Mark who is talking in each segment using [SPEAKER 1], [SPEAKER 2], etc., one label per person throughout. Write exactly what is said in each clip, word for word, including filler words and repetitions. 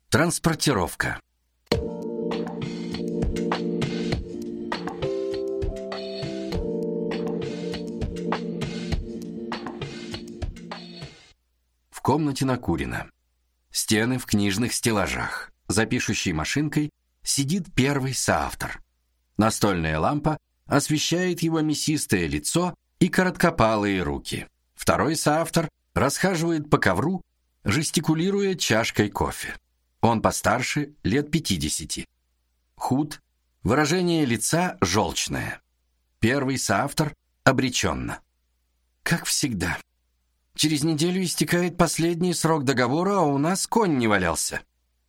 [SPEAKER 1] Транспортировка. В комнате накурено. Стены в книжных стеллажах. За пишущей машинкой сидит первый соавтор. Настольная лампа освещает его мясистое лицо и короткопалые руки. Второй соавтор расхаживает по ковру, жестикулируя чашкой кофе. Он постарше, лет пятидесяти. Худ, выражение лица желчное. Первый соавтор обреченно. Как всегда. Через неделю истекает последний срок договора, а у нас конь не валялся.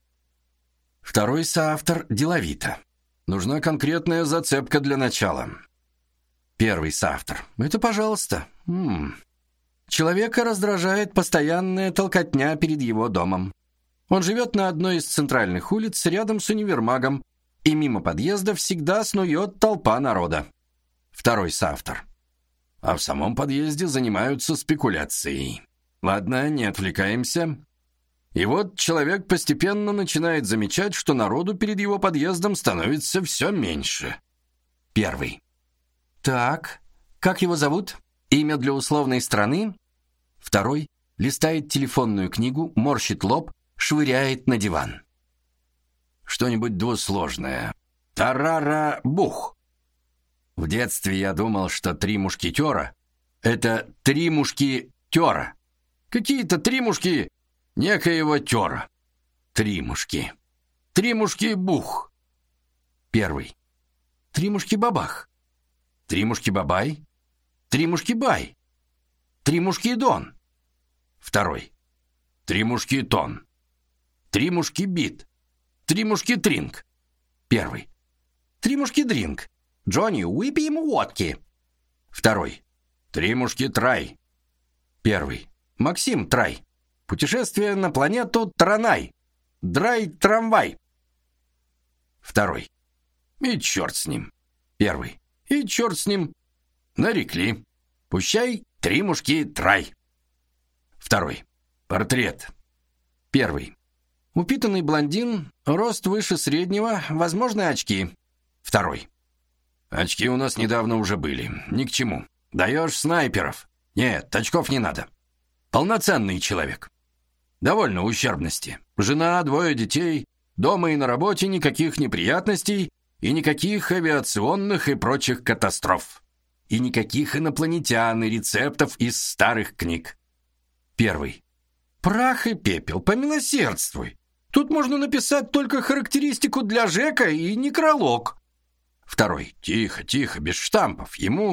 [SPEAKER 1] Второй соавтор деловито. Нужна конкретная зацепка для начала. Первый соавтор. Это, пожалуйста. М-м. Человека раздражает постоянная толкотня перед его домом. Он живет на одной из центральных улиц рядом с универмагом, и мимо подъезда всегда снует толпа народа. Второй соавтор. А в самом подъезде занимаются спекуляцией. Ладно, не отвлекаемся. И вот человек постепенно начинает замечать, что народу перед его подъездом становится все меньше. Первый. Так, как его зовут? Имя для условной страны? Второй листает телефонную книгу, морщит лоб, швыряет на диван. Что-нибудь двусложное. Тарара-бух. В детстве я думал, что три мушкетера — это три мушкетера. Какие-то три мушки некоего тера. Три мушки. Три мушки-бух. Первый. Три мушки-бабах. Три мушки-бабай. Три мушки-бай. Три мушки-дон. Второй. Три мушки-тон. Три мушки-бит. Три мушки-тринг. Первый. Три мушки-дринг. Джонни, выпей ему водки. Второй. Три мушки-трай. Первый. Максим Трай. Путешествие на планету Таранай. Драй-трамвай. Второй. И черт с ним. Первый. И черт с ним. Нарекли. Пущай три мушки-трай. Второй. Портрет. Первый. Упитанный блондин, рост выше среднего, возможно, очки. Второй. Очки у нас недавно уже были. Ни к чему. Даешь снайперов. Нет, очков не надо. Полноценный человек. Довольно ущербности. Жена, двое детей, дома и на работе никаких неприятностей и никаких авиационных и прочих катастроф. И никаких инопланетян и рецептов из старых книг. Первый. Прах и пепел, помилосердствуй. Тут можно написать только характеристику для Жека и некролог. Второй. Тихо, тихо, без штампов. Ему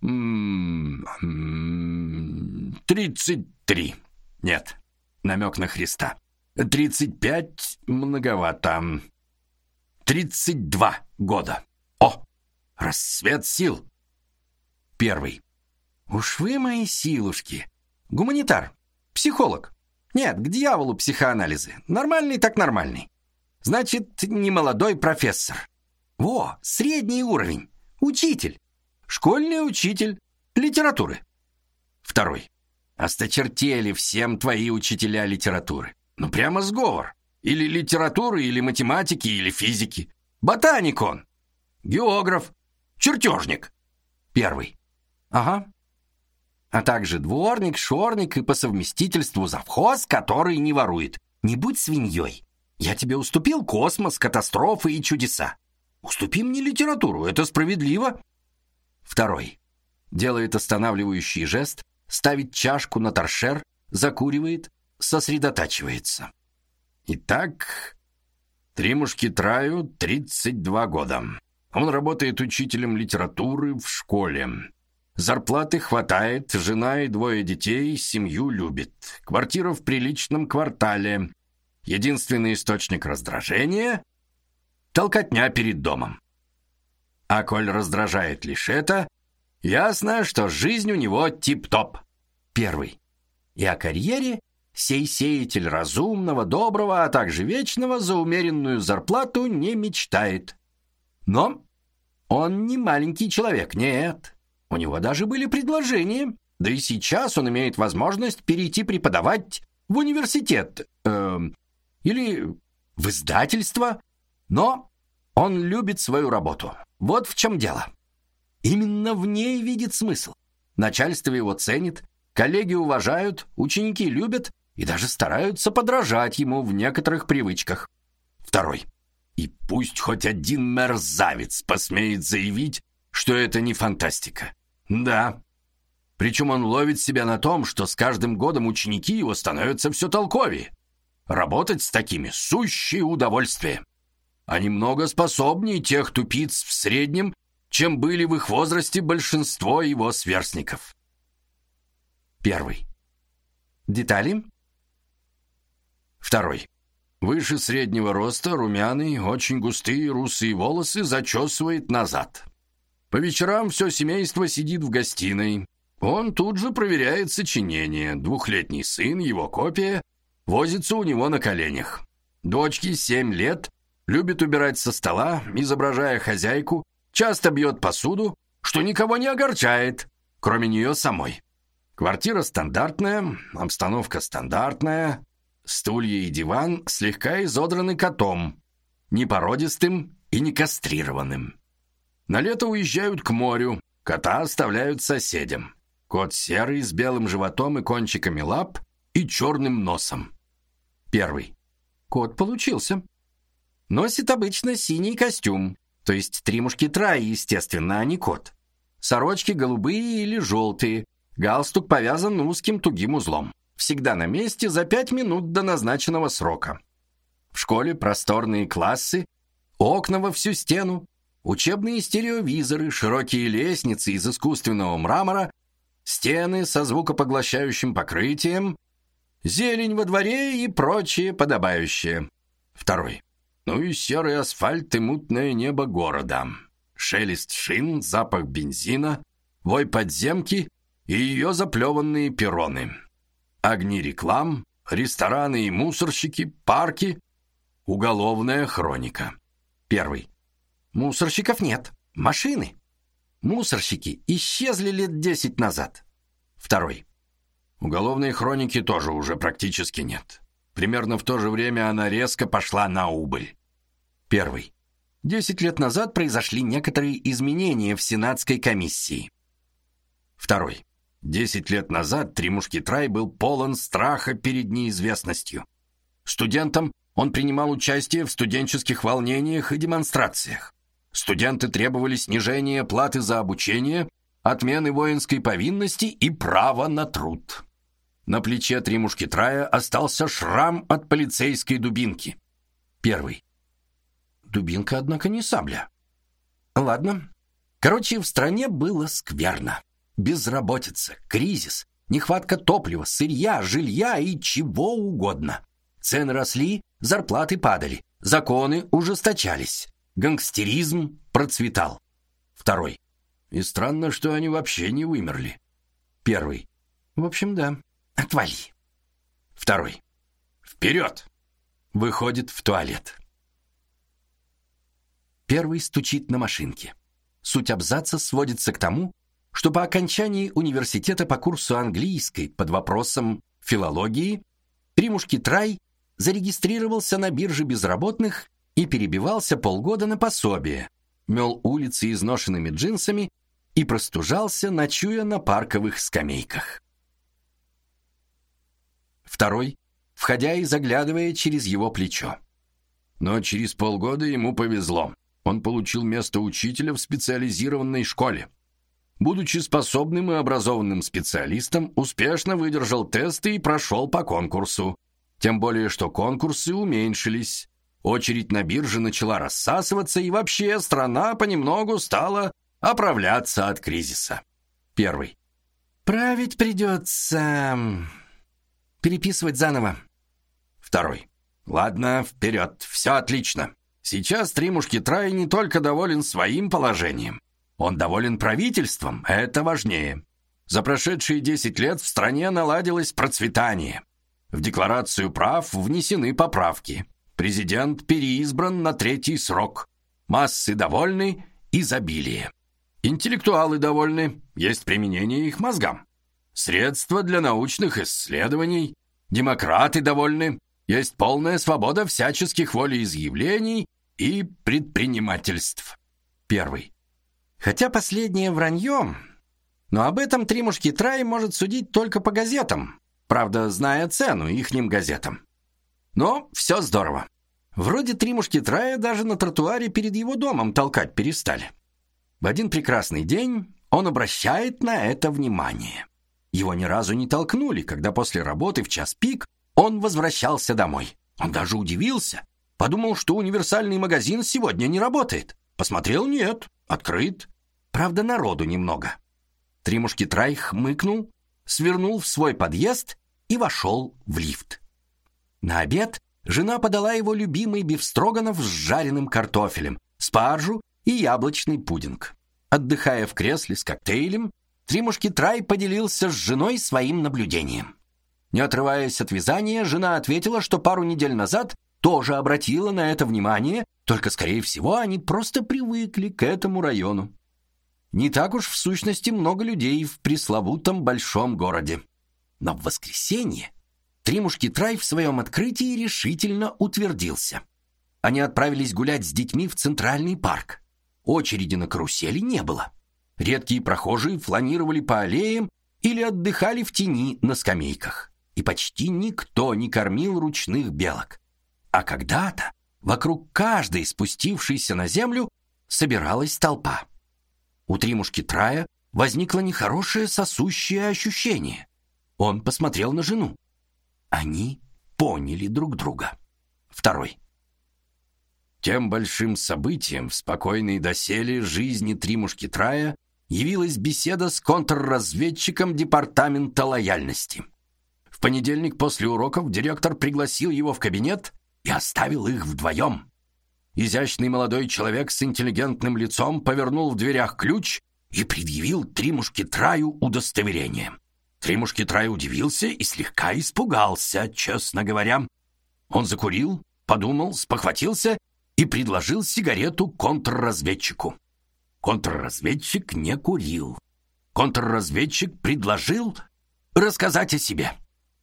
[SPEAKER 1] тридцать три. Нет, намек на Христа. Тридцать пять многовато. Тридцать два года. О, рассвет сил. Первый. Уж вы мои силушки. Гуманитар, психолог. Нет, к дьяволу психоанализы. Нормальный так нормальный. Значит, не молодой профессор. Во, средний уровень. Учитель. Школьный учитель литературы. Второй. Осточертели всем твои учителя литературы. Ну прямо сговор. Или литературы, или математики, или физики. Ботаник он. Географ. Чертежник. Первый. Ага. А также дворник, шорник и по совместительству завхоз, который не ворует. Не будь свиньей. Я тебе уступил космос, катастрофы и чудеса. Уступи мне литературу, это справедливо. Второй. Делает останавливающий жест, ставит чашку на торшер, закуривает, сосредотачивается. Итак, три мушкетраю тридцать два года. Он работает учителем литературы в школе. Зарплаты хватает, жена и двое детей, семью любит. Квартира в приличном квартале. Единственный источник раздражения — толкотня перед домом. А коль раздражает лишь это, ясно, что жизнь у него тип-топ. Первый. И о карьере сей сеятель разумного, доброго, а также вечного за умеренную зарплату не мечтает. Но он не маленький человек, нет. У него даже были предложения, да и сейчас он имеет возможность перейти преподавать в университет. Э, или в издательство, но он любит свою работу. Вот в чем дело. Именно в ней видит смысл. Начальство его ценит, коллеги уважают, ученики любят и даже стараются подражать ему в некоторых привычках. Второй. И пусть хоть один мерзавец посмеет заявить, что это не фантастика. Да. Причем он ловит себя на том, что с каждым годом ученики его становятся все толковее. Работать с такими — сущее удовольствие. Они много способнее тех тупиц в среднем, чем были в их возрасте большинство его сверстников. Первый. Детали? Второй. Выше среднего роста, румяный, очень густые русые волосы зачесывает назад. По вечерам все семейство сидит в гостиной. Он тут же проверяет сочинение. Двухлетний сын, его копия, возится у него на коленях. Дочке семь лет, любит убирать со стола, изображая хозяйку, часто бьет посуду, что никого не огорчает, кроме нее самой. Квартира стандартная, обстановка стандартная, стулья и диван слегка изодраны котом, непородистым и не кастрированным. На лето уезжают к морю, кота оставляют соседям. Кот серый, с белым животом и кончиками лап и черным носом. Первый. Кот получился. Носит обычно синий костюм, то есть три мушкетера, естественно, а не кот. Сорочки голубые или желтые, галстук повязан узким тугим узлом. Всегда на месте за пять минут до назначенного срока. В школе просторные классы, окна во всю стену, учебные стереовизоры, широкие лестницы из искусственного мрамора, стены со звукопоглощающим покрытием, зелень во дворе и прочее подобающее. Второй. Ну и серый асфальт и мутное небо города. Шелест шин, запах бензина, вой подземки и ее заплеванные перроны. Огни реклам, рестораны и мусорщики, парки, уголовная хроника. Первый. Мусорщиков нет, машины. Мусорщики исчезли лет десять назад. Второй. Уголовной хроники тоже уже практически нет. Примерно в то же время она резко пошла на убыль. Первый. Десять лет назад произошли некоторые изменения в Сенатской комиссии. Второй. Десять лет назад Три мушкетера был полон страха перед неизвестностью. Студентом он принимал участие в студенческих волнениях и демонстрациях. Студенты требовали снижения платы за обучение, отмены воинской повинности и права на труд. На плече Три мушкетера остался шрам от полицейской дубинки. Первый. Дубинка, однако, не сабля. Ладно. Короче, в стране было скверно. Безработица, кризис, нехватка топлива, сырья, жилья и чего угодно. Цены росли, зарплаты падали, законы ужесточались, гангстеризм процветал. Второй. И странно, что они вообще не вымерли. Первый. В общем, да. Отвали. Второй. Вперед! Выходит в туалет. Первый стучит на машинке. Суть абзаца сводится к тому, что по окончании университета по курсу английской под вопросом филологии Три мушкетера зарегистрировался на бирже безработных и перебивался полгода на пособие, мел улицы изношенными джинсами и простужался, ночуя на парковых скамейках. Второй, входя и заглядывая через его плечо. Но через полгода ему повезло. Он получил место учителя в специализированной школе. Будучи способным и образованным специалистом, успешно выдержал тесты и прошел по конкурсу. Тем более, что конкурсы уменьшились. Очередь на бирже начала рассасываться, и вообще страна понемногу стала оправляться от кризиса. Первый. Править придется... переписывать заново. Второй. Ладно, вперед, все отлично. Сейчас Три мушкетера не только доволен своим положением. Он доволен правительством, это важнее. За прошедшие десять лет в стране наладилось процветание. В Декларацию прав внесены поправки. Президент переизбран на третий срок. Массы довольны, изобилие. Интеллектуалы довольны, есть применение их мозгам. Средства для научных исследований. Демократы довольны, Есть полная свобода всяческих волеизъявлений и предпринимательств. Первый. Хотя последнее вранье, но об этом три мушкетера может судить только по газетам, правда, зная цену ихним газетам. Но все здорово. Вроде три мушкетера даже на тротуаре перед его домом толкать перестали. В один прекрасный день он обращает на это внимание. Его ни разу не толкнули, когда после работы в час пик он возвращался домой. Он даже удивился, подумал, что универсальный магазин сегодня не работает. Посмотрел, нет, открыт. Правда, народу немного. Три мушкетера хмыкнул, свернул в свой подъезд и вошел в лифт. На обед жена подала его любимый бифстроганов с жареным картофелем, спаржу и яблочный пудинг. Отдыхая в кресле с коктейлем, Три мушкетера поделился с женой своим наблюдением. Не отрываясь от вязания, жена ответила, что пару недель назад тоже обратила на это внимание, только, скорее всего, они просто привыкли к этому району. Не так уж в сущности много людей в пресловутом большом городе. Но в воскресенье Три мушкетера в своем открытии решительно утвердился. Они отправились гулять с детьми в Центральный парк. Очереди на карусели не было. Редкие прохожие фланировали по аллеям или отдыхали в тени на скамейках. И почти никто не кормил ручных белок. А когда-то вокруг каждой спустившейся на землю собиралась толпа. У Три мушкетера возникло нехорошее сосущее ощущение. Он посмотрел на жену. Они поняли друг друга. Второй. Тем большим событием в спокойной доселе жизни Три мушкетера явилась беседа с контрразведчиком департамента лояльности. В понедельник после уроков директор пригласил его в кабинет и оставил их вдвоем. Изящный молодой человек с интеллигентным лицом повернул в дверях ключ и предъявил Три мушкетера удостоверение. Три мушкетера удивился и слегка испугался, честно говоря. Он закурил, подумал, спохватился и предложил сигарету контрразведчику. Контрразведчик не курил. Контрразведчик предложил рассказать о себе.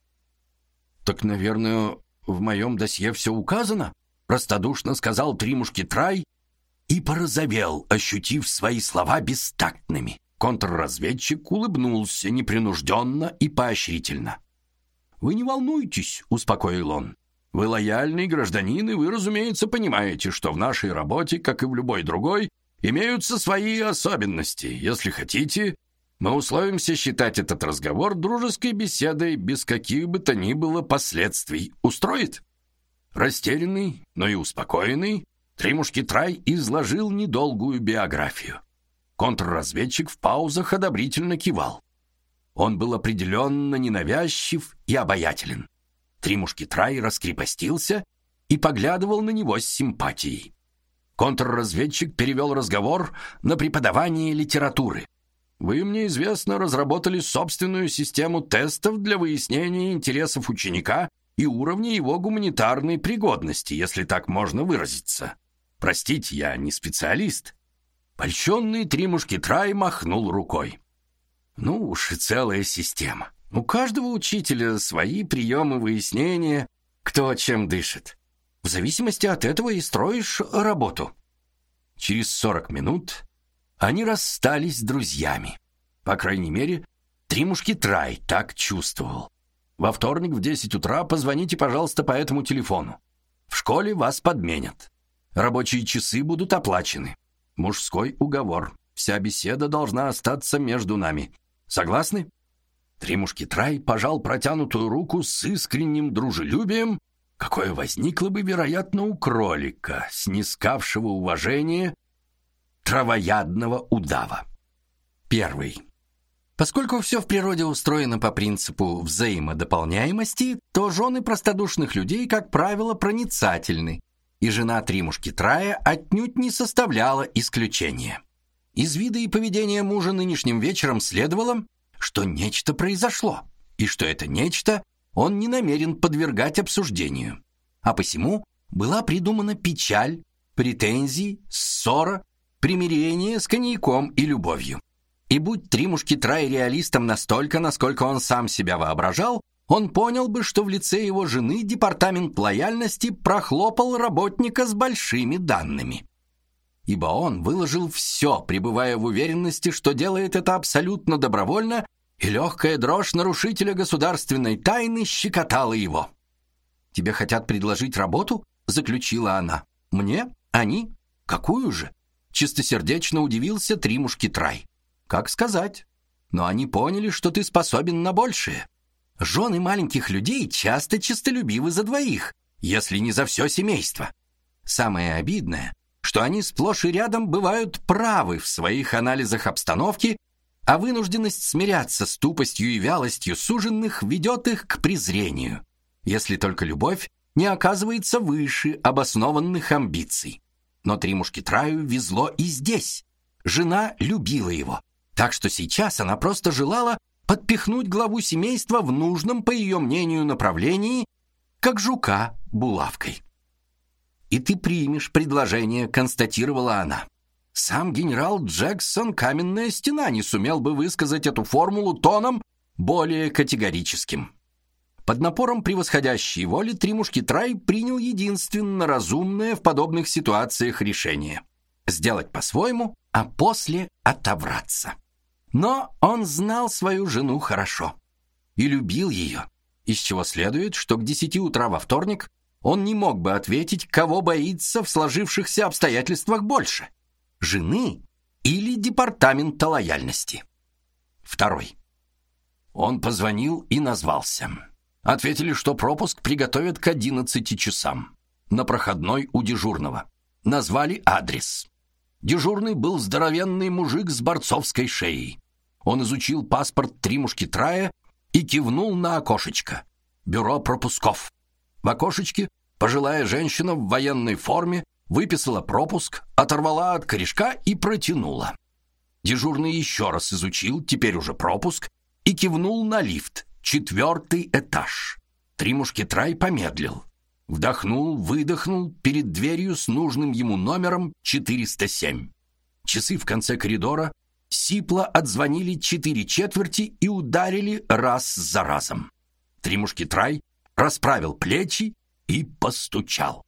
[SPEAKER 1] «Так, наверное, в моем досье все указано?» — простодушно сказал Три мушкетера и порозовел, ощутив свои слова бестактными. Контрразведчик улыбнулся непринужденно и поощрительно. «Вы не волнуйтесь», — успокоил он. «Вы лояльный гражданин, и вы, разумеется, понимаете, что в нашей работе, как и в любой другой, имеются свои особенности. Если хотите, мы условимся считать этот разговор дружеской беседой без каких бы то ни было последствий. Устроит?» Растерянный, но и успокоенный, Три мушкетера изложил недолгую биографию. Контрразведчик в паузах одобрительно кивал. Он был определенно ненавязчив и обаятелен. Три мушкетера раскрепостился и поглядывал на него с симпатией. Контрразведчик перевел разговор на преподавание литературы. «Вы, мне известно, разработали собственную систему тестов для выяснения интересов ученика и уровня его гуманитарной пригодности, если так можно выразиться. Простите, я не специалист». Польщенный Три мушкетера махнул рукой. «Ну уж и целая система. У каждого учителя свои приемы выяснения, кто чем дышит. В зависимости от этого и строишь работу». Через сорок минут они расстались с друзьями. По крайней мере, Три мушкетера так чувствовал. «Во вторник в десять утра позвоните, пожалуйста, по этому телефону. В школе вас подменят. Рабочие часы будут оплачены. Мужской уговор. Вся беседа должна остаться между нами. Согласны?» Три мушкетера пожал протянутую руку с искренним дружелюбием, какое возникло бы, вероятно, у кролика, снискавшего уважение травоядного удава. Первый. Поскольку все в природе устроено по принципу взаимодополняемости, то жены простодушных людей, как правило, проницательны, и жена Три мушкетера отнюдь не составляла исключения. Из вида и поведения мужа нынешним вечером следовало, что нечто произошло, и что это нечто он не намерен подвергать обсуждению. А посему была придумана печаль, претензии, ссора, примирение с коньяком и любовью. И будь Три мушкетера реалистом настолько, насколько он сам себя воображал, он понял бы, что в лице его жены департамент лояльности прохлопал работника с большими данными. Ибо он выложил все, пребывая в уверенности, что делает это абсолютно добровольно, и легкая дрожь нарушителя государственной тайны щекотала его. «Тебе хотят предложить работу?» — заключила она. «Мне? Они? Какую же?» — чистосердечно удивился Три мушкетрай. «Как сказать? Но они поняли, что ты способен на большее. Жены маленьких людей часто честолюбивы за двоих, если не за все семейство. Самое обидное, что они сплошь и рядом бывают правы в своих анализах обстановки, а вынужденность смиряться с тупостью и вялостью суженных ведет их к презрению, если только любовь не оказывается выше обоснованных амбиций. Но Три мушкетраю везло и здесь. Жена любила его, так что сейчас она просто желала подпихнуть главу семейства в нужном, по ее мнению, направлении, как жука булавкой. «И ты примешь предложение», — констатировала она. Сам генерал Джексон «Каменная стена» не сумел бы высказать эту формулу тоном более категорическим. Под напором превосходящей воли Три мушкетрай принял единственно разумное в подобных ситуациях решение — сделать по-своему, а после отобраться. Но он знал свою жену хорошо и любил ее, из чего следует, что к десяти утра во вторник он не мог бы ответить, кого боится в сложившихся обстоятельствах больше — жены или департамента лояльности. Второй. Он позвонил и назвался. Ответили, что пропуск приготовят к одиннадцати часам. На проходной у дежурного. Назвали адрес. Дежурный был здоровенный мужик с борцовской шеей. Он изучил паспорт Три мушкетрая и кивнул на окошечко. Бюро пропусков. В окошечке пожилая женщина в военной форме выписала пропуск, оторвала от корешка и протянула. Дежурный еще раз изучил, теперь уже пропуск, и кивнул на лифт. Четвертый этаж. Три мушкетрай помедлил. Вдохнул, выдохнул перед дверью с нужным ему номером четыреста семь. Часы в конце коридора сипло отзвонили четыре четверти и ударили раз за разом. Три мушкетрай расправил плечи и постучал.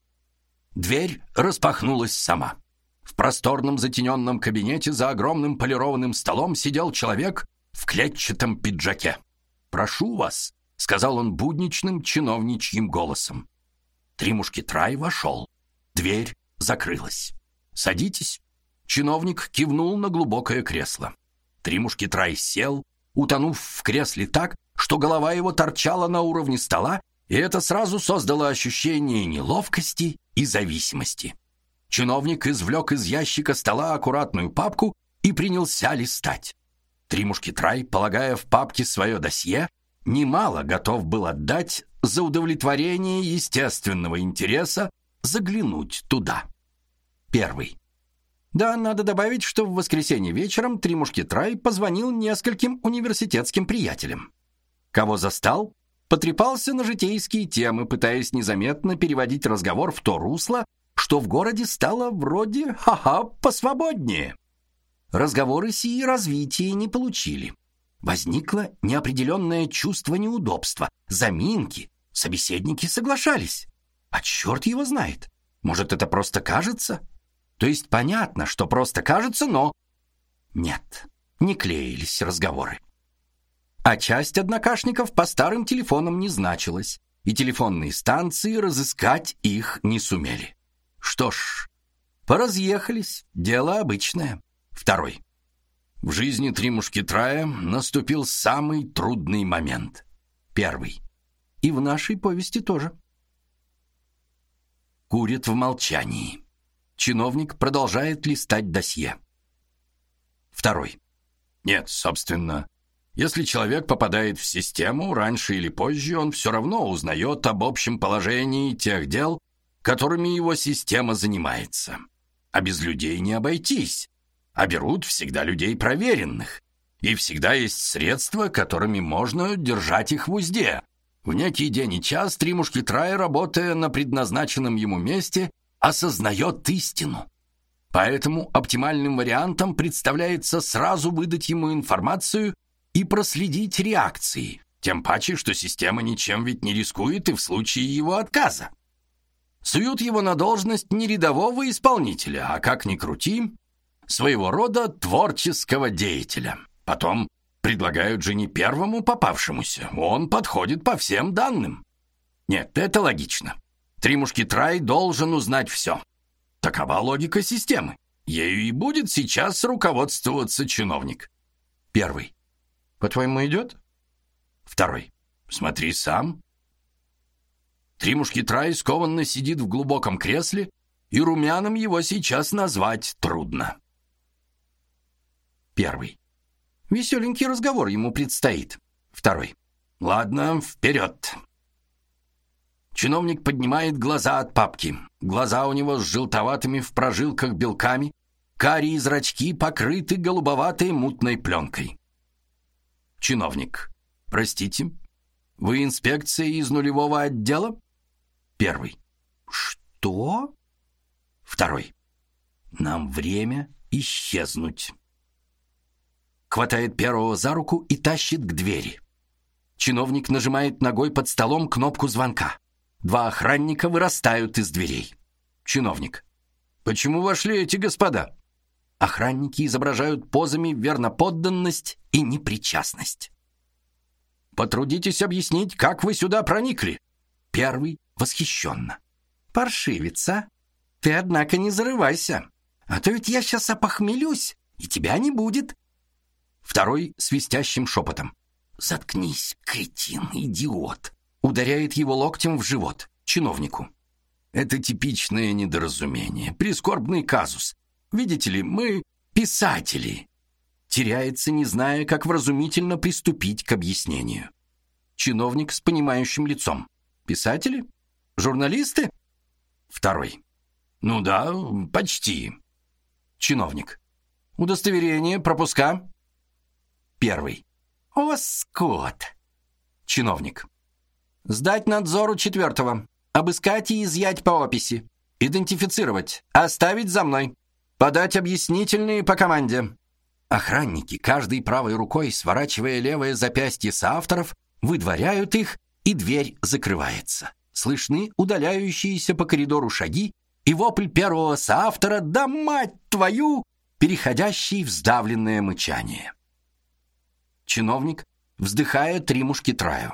[SPEAKER 1] Дверь распахнулась сама. В просторном затененном кабинете за огромным полированным столом сидел человек в клетчатом пиджаке. «Прошу вас», — сказал он будничным чиновничьим голосом. Три мушкетрай вошел. Дверь закрылась. «Садитесь». Чиновник кивнул на глубокое кресло. Три мушкетрай сел, утонув в кресле так, что голова его торчала на уровне стола, и это сразу создало ощущение неловкости и зависимости. Чиновник извлек из ящика стола аккуратную папку и принялся листать. Три мушкетрай, полагая в папке свое досье, немало готов был отдать за удовлетворение естественного интереса заглянуть туда. Первый. Да, надо добавить, что в воскресенье вечером Три мушкетрай позвонил нескольким университетским приятелям. Кого застал? Потрепался на житейские темы, пытаясь незаметно переводить разговор в то русло, что в городе стало вроде «ха-ха, посвободнее». Разговоры сии развития не получили. Возникло неопределенное чувство неудобства, заминки, собеседники соглашались. А черт его знает, может, это просто кажется? То есть понятно, что просто кажется, но... Нет, не клеились разговоры. А часть однокашников по старым телефонам не значилась, и телефонные станции разыскать их не сумели. Что ж, поразъехались, дело обычное. Второй. В жизни Три мушкетрая наступил самый трудный момент. Первый. И в нашей повести тоже. Курит в молчании. Чиновник продолжает листать досье. Второй. Нет, собственно, если человек попадает в систему, раньше или позже он все равно узнает об общем положении тех дел, которыми его система занимается. А без людей не обойтись. А берут всегда людей проверенных. И всегда есть средства, которыми можно держать их в узде. В некий день и час Три мушкетрая, работая на предназначенном ему месте, осознает истину. Поэтому оптимальным вариантом представляется сразу выдать ему информацию и проследить реакции, Тем паче, что система ничем ведь не рискует и в случае его отказа. Суют его на должность не рядового исполнителя, а, как ни крути, своего рода творческого деятеля. Потом предлагают же не первому попавшемуся. Он подходит по всем данным. Нет, это логично. Три мушкетра должен узнать все. Такова логика системы. Ею и будет сейчас руководствоваться чиновник. Первый. По-твоему, идет? Второй. Смотри сам. Три мушкетра скованно сидит в глубоком кресле, и румяным его сейчас назвать трудно. Первый. Веселенький разговор ему предстоит. Второй. Ладно, вперед. Чиновник поднимает глаза от папки. Глаза у него с желтоватыми в прожилках белками, карие зрачки покрыты голубоватой мутной пленкой. Чиновник. Простите, вы инспекция из нулевого отдела? Первый. Что? Второй. Нам время исчезнуть. Хватает первого за руку и тащит к двери. Чиновник нажимает ногой под столом кнопку звонка. Два охранника вырастают из дверей. Чиновник. Почему вошли эти господа? Охранники изображают позами верноподданность и непричастность. Потрудитесь объяснить, как вы сюда проникли. Первый восхищенно. Паршивец, а? Ты, однако, не зарывайся. А то ведь я сейчас опохмелюсь, и тебя не будет. Второй свистящим шепотом. Заткнись, кретин, идиот. Ударяет его локтем в живот. Чиновнику. Это типичное недоразумение, прискорбный казус. Видите ли, мы писатели. Теряется, не зная, как вразумительно приступить к объяснению. Чиновник с понимающим лицом. Писатели? Журналисты? Второй. Ну да, почти. Чиновник. Удостоверение, пропуска? Первый. О, скот! Чиновник. Сдать надзору четвертого. Обыскать и изъять по описи. Идентифицировать. Оставить за мной. Подать объяснительные по команде. Охранники, каждой правой рукой сворачивая левое запястье соавторов, выдворяют их, и дверь закрывается. Слышны удаляющиеся по коридору шаги и вопль первого соавтора «Да мать твою!», переходящий в сдавленное мычание. Чиновник, вздыхая, три мушкетраю.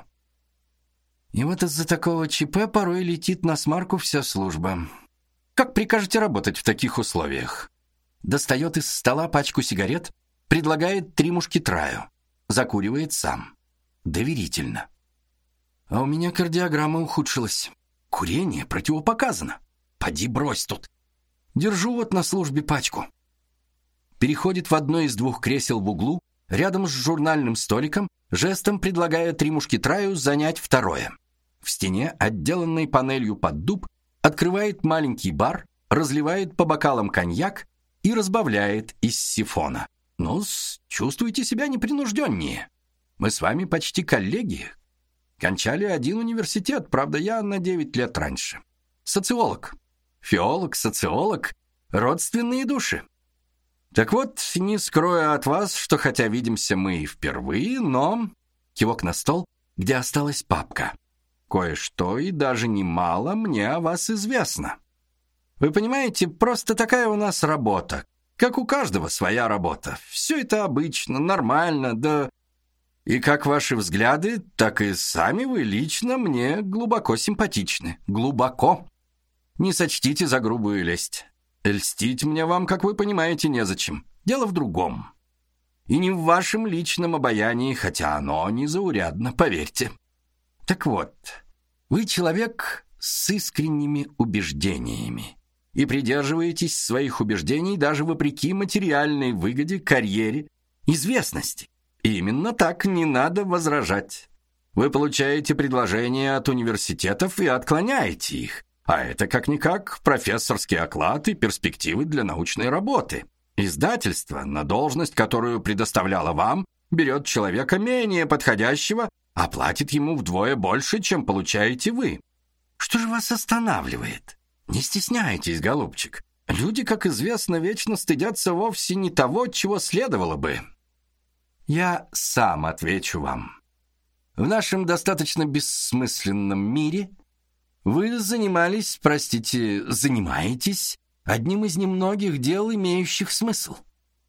[SPEAKER 1] И вот из-за такого ЧП порой летит на смарку вся служба. Как прикажете работать в таких условиях? Достает из стола пачку сигарет, предлагает три мушкетраю, закуривает сам. Доверительно. А у меня кардиограмма ухудшилась. Курение противопоказано. Поди брось тут. Держу вот на службе пачку. Переходит в одно из двух кресел в углу, рядом с журнальным столиком, жестом предлагая три мушкетраю занять второе. В стене, отделанной панелью под дуб, открывает маленький бар, разливает по бокалам коньяк и разбавляет из сифона. Ну-с, чувствуйте себя непринужденнее. Мы с вами почти коллеги. Кончали один университет, правда, я на девять лет раньше. Социолог. Филолог, социолог, родственные души. Так вот, не скрою от вас, что хотя видимся мы и впервые, но... Кивок на стол, где осталась папка. Кое-что и даже немало мне о вас известно. Вы понимаете, просто такая у нас работа. Как у каждого своя работа. Все это обычно, нормально, да... И как ваши взгляды, так и сами вы лично мне глубоко симпатичны. Глубоко. Не сочтите за грубую лесть. Льстить мне вам, как вы понимаете, незачем. Дело в другом. И не в вашем личном обаянии, хотя оно незаурядно, поверьте. Так вот, вы человек с искренними убеждениями и придерживаетесь своих убеждений даже вопреки материальной выгоде, карьере, известности. И именно так, не надо возражать. Вы получаете предложения от университетов и отклоняете их. А это, как-никак, профессорский оклад и перспективы для научной работы. Издательство на должность, которую предоставляло вам, берет человека менее подходящего, а платит ему вдвое больше, чем получаете вы. Что же вас останавливает? Не стесняйтесь, голубчик. Люди, как известно, вечно стыдятся вовсе не того, чего следовало бы. Я сам отвечу вам. в нашем достаточно бессмысленном мире вы занимались, простите, занимаетесь одним из немногих дел, имеющих смысл.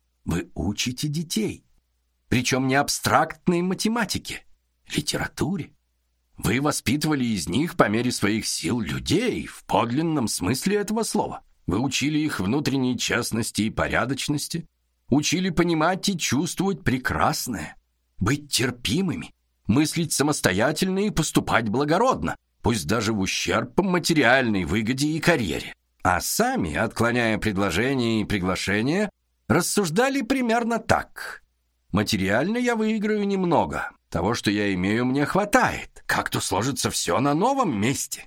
[SPEAKER 1] Вы учите детей, причем не абстрактной математике, литературе. Вы воспитывали из них по мере своих сил людей в подлинном смысле этого слова. Вы учили их внутренней честности и порядочности, учили понимать и чувствовать прекрасное, быть терпимыми, мыслить самостоятельно и поступать благородно, пусть даже в ущерб материальной выгоде и карьере. А сами, отклоняя предложения и приглашения, рассуждали примерно так: материально я выиграю немного, того, что я имею, мне хватает. Как-то сложится все на новом месте.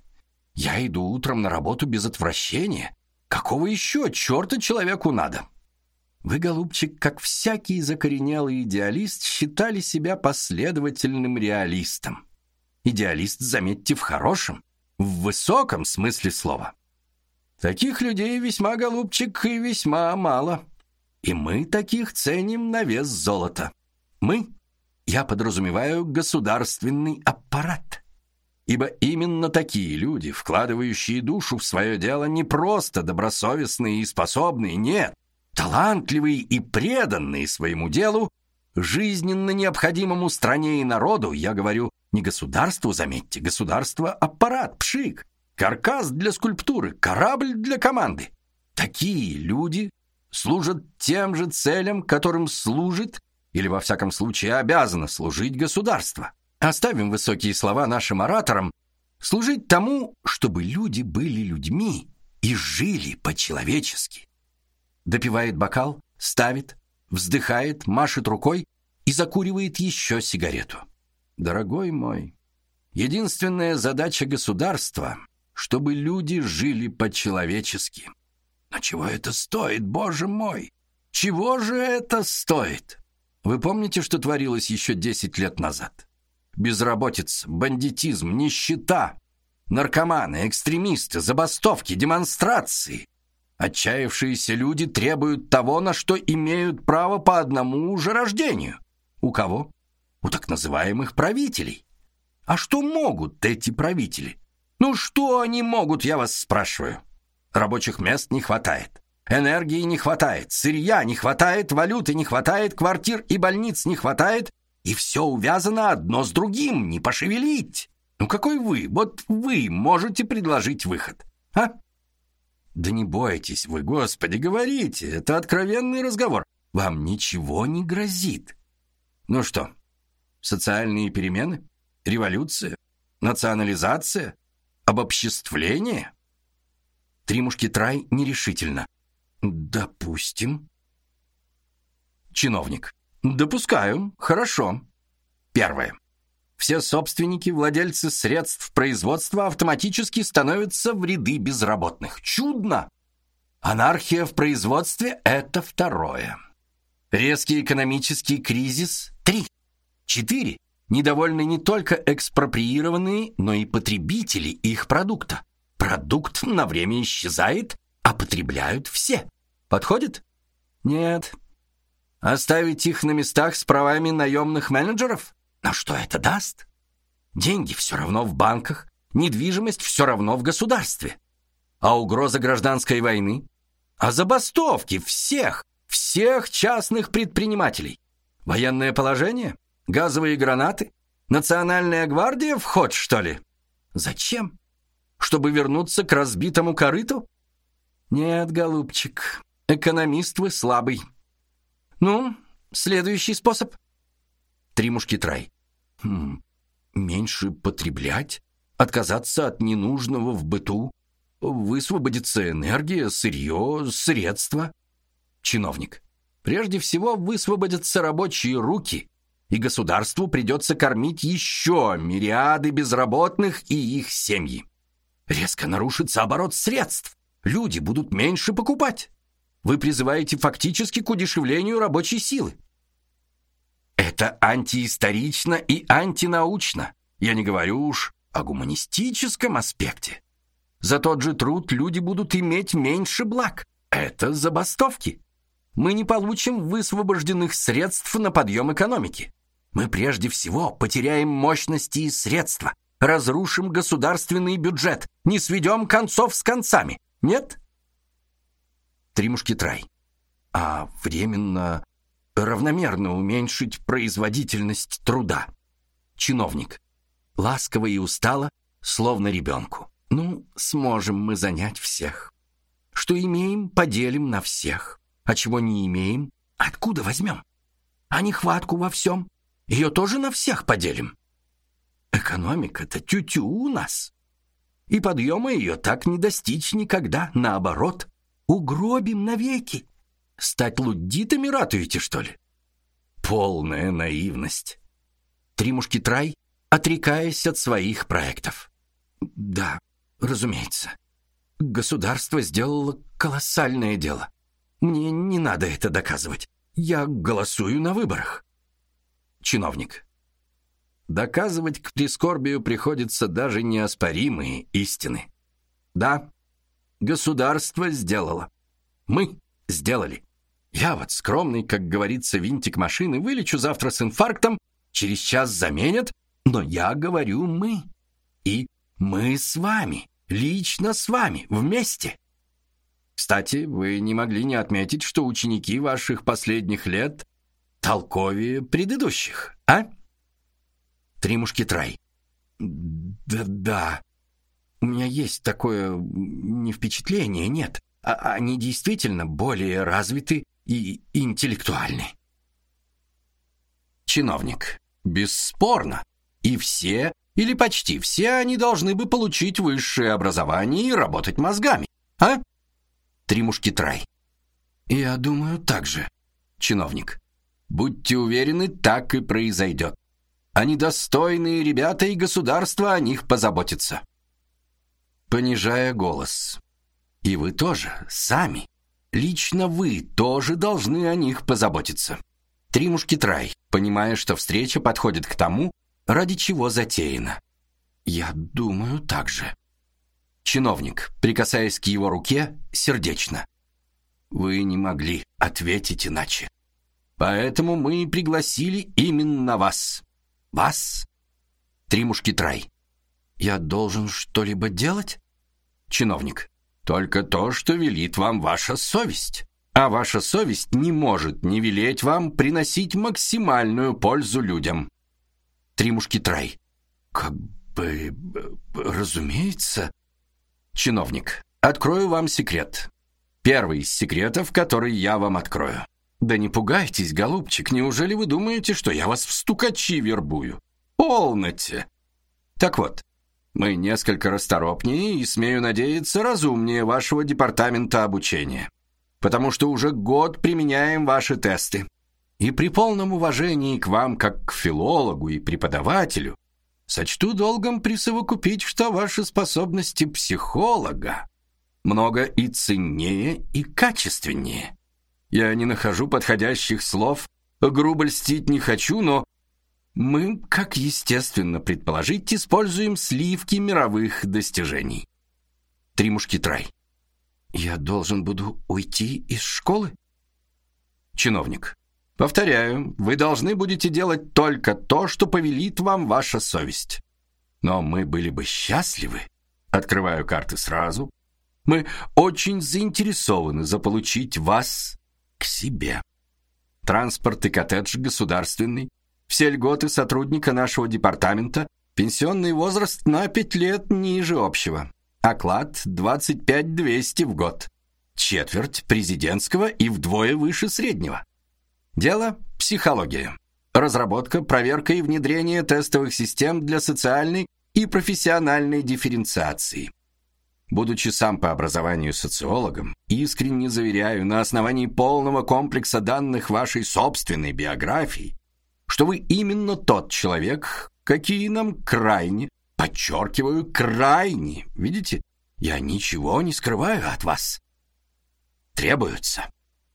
[SPEAKER 1] Я иду утром на работу без отвращения. Какого еще черта человеку надо? Вы, голубчик, как всякий закоренелый идеалист, считали себя последовательным реалистом. Идеалист, заметьте, в хорошем, в высоком смысле слова. Таких людей весьма, голубчик, и весьма мало. И мы таких ценим на вес золота. Мы, я подразумеваю, государственный аппарат. Ибо именно такие люди, вкладывающие душу в свое дело, не просто добросовестные и способные, нет, талантливые и преданные своему делу, жизненно необходимому стране и народу, я говорю, не государству, заметьте, государство — аппарат, пшик, каркас для скульптуры, корабль для команды. Такие люди служат тем же целям, которым служит, или во всяком случае обязано служить государство. Оставим высокие слова нашим ораторам, служить тому, чтобы люди были людьми и жили по-человечески. Допивает бокал, ставит, вздыхает, машет рукой и закуривает еще сигарету. Дорогой мой, единственная задача государства, чтобы люди жили по-человечески. Но чего это стоит, Боже мой? Чего же это стоит? Вы помните, что творилось еще десять лет назад? Безработица, бандитизм, нищета, наркоманы, экстремисты, забастовки, демонстрации. Отчаявшиеся люди требуют того, на что имеют право по одному же рождению. У кого? У так называемых правителей. А что могут эти правители? Ну что они могут, я вас спрашиваю? Рабочих мест не хватает, энергии не хватает, сырья не хватает, валюты не хватает, квартир и больниц не хватает, и все увязано одно с другим, не пошевелить. Ну какой вы, вот вы можете предложить выход, а? Да не бойтесь вы, Господи, говорите, это откровенный разговор. Вам ничего не грозит. Ну что, социальные перемены? Революция? Национализация? Обобществление? Три мушкетера нерешительно. Допустим. Чиновник. Допускаю. Хорошо. Первое. Все собственники, владельцы средств производства автоматически становятся в ряды безработных. Чудно! Анархия в производстве – это второе. Резкий экономический кризис – три. Четыре. Недовольны не только экспроприированные, но и потребители их продукта. Продукт на время исчезает, а потребляют все. Подходит? Нет. Оставить их на местах с правами наемных менеджеров? Но что это даст? Деньги все равно в банках, недвижимость все равно в государстве. А угроза гражданской войны? А забастовки всех, всех частных предпринимателей? Военное положение? Газовые гранаты? Национальная гвардия в ход, что ли? Зачем? Чтобы вернуться к разбитому корыту? Нет, голубчик, экономист вы слабый. Ну, следующий способ. Три мушкетера. Хм, меньше потреблять, отказаться от ненужного в быту, высвободится энергия, сырье, средства. Чиновник. Прежде всего высвободятся рабочие руки, и государству придется кормить еще мириады безработных и их семьи. Резко нарушится оборот средств. Люди будут меньше покупать. Вы призываете фактически к удешевлению рабочей силы. Это антиисторично и антинаучно. Я не говорю уж о гуманистическом аспекте. За тот же труд люди будут иметь меньше благ. Это забастовки. Мы не получим высвобожденных средств на подъем экономики. Мы прежде всего потеряем мощности и средства, разрушим государственный бюджет, не сведем концов с концами. Нет? Три мушкетера. А временно, равномерно уменьшить производительность труда. Чиновник. Ласково и устало, словно ребенку. Ну, сможем мы занять всех. Что имеем, поделим на всех. А чего не имеем, откуда возьмем? А нехватку во всем, ее тоже на всех поделим. Экономика-то тю-тю у нас. И подъема ее так не достичь никогда. Наоборот, угробим навеки. Стать луддитами ратуете, что ли? Полная наивность. Три мушкетера, отрекаясь от своих проектов. Да, разумеется. Государство сделало колоссальное дело. Мне не надо это доказывать. Я голосую на выборах. Чиновник. Доказывать к прискорбию приходится даже неоспоримые истины. Да, государство сделало. Мы сделали. Я вот скромный, как говорится, винтик машины, вылечу завтра с инфарктом, через час заменят, но я говорю «мы». И мы с вами, лично с вами, вместе. Кстати, вы не могли не отметить, что ученики ваших последних лет толковее предыдущих, а? Три мушкетера. Да-да. У меня есть такое не впечатление, нет. А они действительно более развиты и интеллектуальны. Чиновник. Бесспорно. И все, или почти все, они должны бы получить высшее образование и работать мозгами, а? Три мушкетера. Я думаю, так же. Чиновник. Будьте уверены, так и произойдет. Они достойные ребята, и государство о них позаботится. Понижая голос. И вы тоже, сами. Лично вы тоже должны о них позаботиться. Три мушкетера, понимая, что встреча подходит к тому, ради чего затеяна. Я думаю, так же. Чиновник, прикасаясь к его руке, сердечно. Вы не могли ответить иначе. Поэтому мы и пригласили именно вас. Вас? Три мушкетера. Я должен что-либо делать? Чиновник. Только то, что велит вам ваша совесть. А ваша совесть не может не велеть вам приносить максимальную пользу людям. Три мушкетера. Как бы, разумеется. Чиновник. Открою вам секрет. Первый из секретов, который я вам открою. Да не пугайтесь, голубчик, неужели вы думаете, что я вас в стукачи вербую? Полноте. Так вот, мы несколько расторопнее и, смею надеяться, разумнее вашего департамента обучения, потому что уже год применяем ваши тесты. И при полном уважении к вам, как к филологу и преподавателю, сочту долгом присовокупить, что ваши способности психолога много и ценнее, и качественнее. Я не нахожу подходящих слов, грубо льстить не хочу, но мы, как естественно предположить, используем сливки мировых достижений. Три мушкетера. Я должен буду уйти из школы? Чиновник. Повторяю, вы должны будете делать только то, что повелит вам ваша совесть. Но мы были бы счастливы, открываю карты сразу, мы очень заинтересованы заполучить вас к себе. Транспорт и коттедж государственный, все льготы сотрудника нашего департамента, пенсионный возраст на пять лет ниже общего, оклад двадцать пять тысяч двести в год, четверть президентского и вдвое выше среднего. Дело – психология. Разработка, проверка и внедрение тестовых систем для социальной и профессиональной дифференциации. Будучи сам по образованию социологом, искренне заверяю на основании полного комплекса данных вашей собственной биографии, что вы именно тот человек, какие нам крайне, подчеркиваю, крайне, видите, я ничего не скрываю от вас, требуются.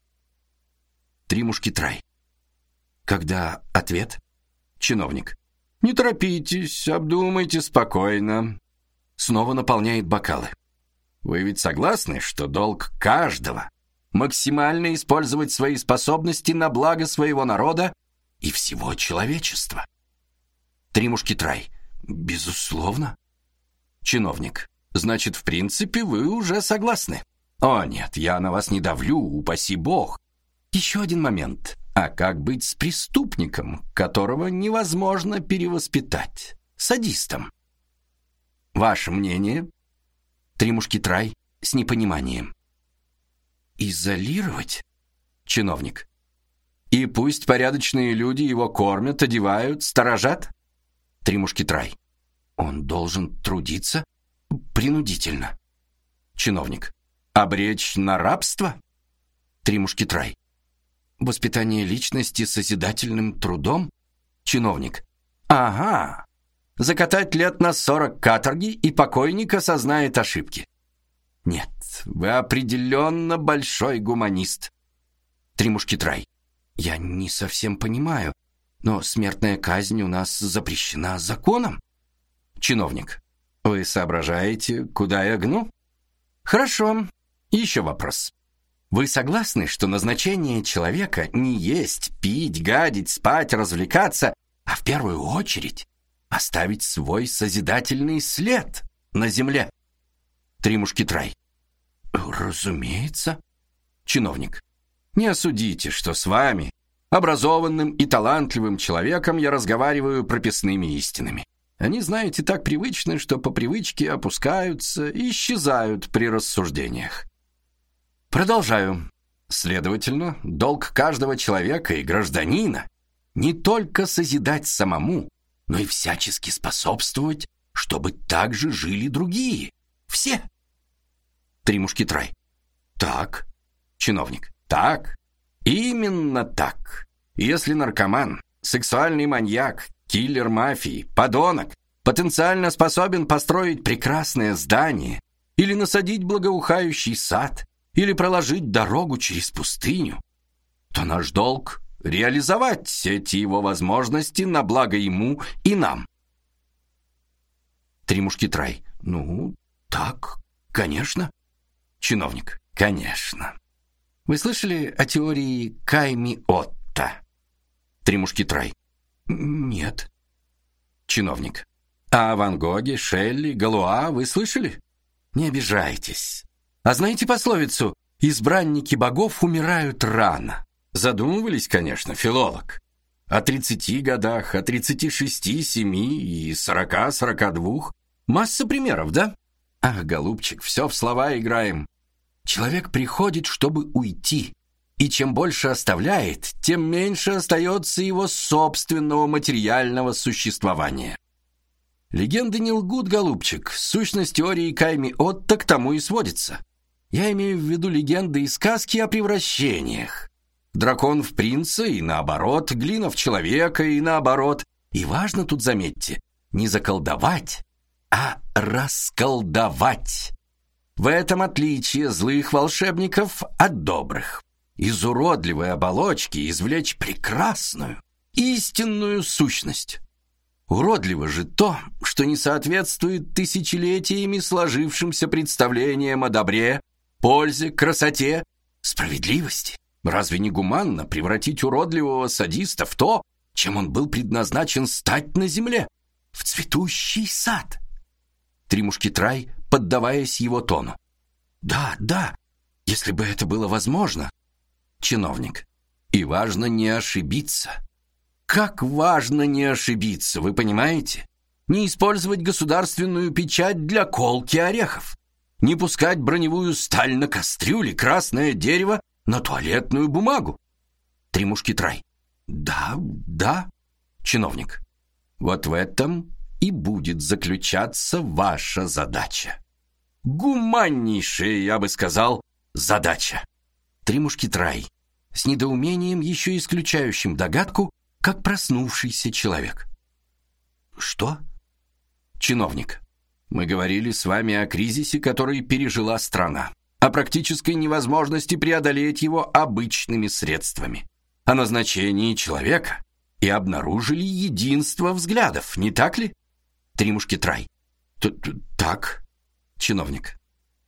[SPEAKER 1] Три мушкетера. Когда ответ? Чиновник. Не торопитесь, обдумайте спокойно. Снова наполняет бокалы. Вы ведь согласны, что долг каждого максимально использовать свои способности на благо своего народа и всего человечества. Три мушкетрай. Безусловно. Чиновник. Значит, в принципе, вы уже согласны. О, нет, я на вас не давлю, упаси бог. Еще один момент. А как быть с преступником, которого невозможно перевоспитать? Садистом. Ваше мнение? Три мушкетрай с непониманием. Изолировать? Чиновник. И пусть порядочные люди его кормят, одевают, сторожат? Три мушкетрай. Он должен трудиться принудительно. Чиновник. Обречь на рабство? Три мушкетрай. Воспитание личности созидательным трудом? Чиновник. Ага. Закатать лет на сорок каторги, и покойник осознает ошибки. Нет, вы определенно большой гуманист. Три мушкетрай. Я не совсем понимаю, но смертная казнь у нас запрещена законом. Чиновник. Вы соображаете, куда я гну? Хорошо. Еще вопрос. Вы согласны, что назначение человека не есть, пить, гадить, спать, развлекаться, а в первую очередь оставить свой созидательный след на земле? Три мушкетрай. Разумеется. Чиновник. Не осудите, что с вами, образованным и талантливым человеком, я разговариваю прописными истинами. Они, знаете, так привычны, что по привычке опускаются и исчезают при рассуждениях. Продолжаю. Следовательно, долг каждого человека и гражданина не только созидать самому, но и всячески способствовать, чтобы так же жили другие. Все. Три мушкетрай. Так. Чиновник. Так. Именно так. Если наркоман, сексуальный маньяк, киллер мафии, подонок потенциально способен построить прекрасное здание или насадить благоухающий сад, или проложить дорогу через пустыню, то наш долг — реализовать эти его возможности на благо ему и нам. Три мушкетрай. Ну, так, конечно. Чиновник. Конечно. Вы слышали о теории Кайми-Отто? Три мушкетрай. Нет. Чиновник. А о Ван Гоге, Шелли, Галуа вы слышали? Не обижайтесь. А знаете пословицу «избранники богов умирают рано»? Задумывались, конечно, филолог. О тридцати годах, о тридцати шести, семи и сорока, сорока двух. Масса примеров, да? Ах, голубчик, все в слова играем. Человек приходит, чтобы уйти. И чем больше оставляет, тем меньше остается его собственного материального существования. Легенды не лгут, голубчик. Сущность теории Кайми-Отто к тому и сводится. Я имею в виду легенды и сказки о превращениях. Дракон в принца и наоборот, глина в человека и наоборот. И важно тут, заметьте, не заколдовать, а расколдовать. В этом отличие злых волшебников от добрых. Из уродливой оболочки извлечь прекрасную, истинную сущность. Уродливо же то, что не соответствует тысячелетиями сложившимся представлениям о добре, пользе, красоте, справедливости. Разве не гуманно превратить уродливого садиста в то, чем он был предназначен стать на земле, в цветущий сад? Три мушкетрай, поддаваясь его тону. Да, да, если бы это было возможно. Чиновник. И важно не ошибиться. Как важно не ошибиться, вы понимаете? Не использовать государственную печать для колки орехов. Не пускать броневую сталь на кастрюле, красное дерево на туалетную бумагу. Три мушкетрай. Да, да. Чиновник. Вот в этом и будет заключаться ваша задача. Гуманнейшая, я бы сказал, задача. Три мушкетрай. С недоумением, еще исключающим догадку, как проснувшийся человек. Что? Чиновник. Мы говорили с вами о кризисе, который пережила страна, о практической невозможности преодолеть его обычными средствами, о назначении человека, и обнаружили единство взглядов, не так ли? Три мушкетрай. Так. Чиновник.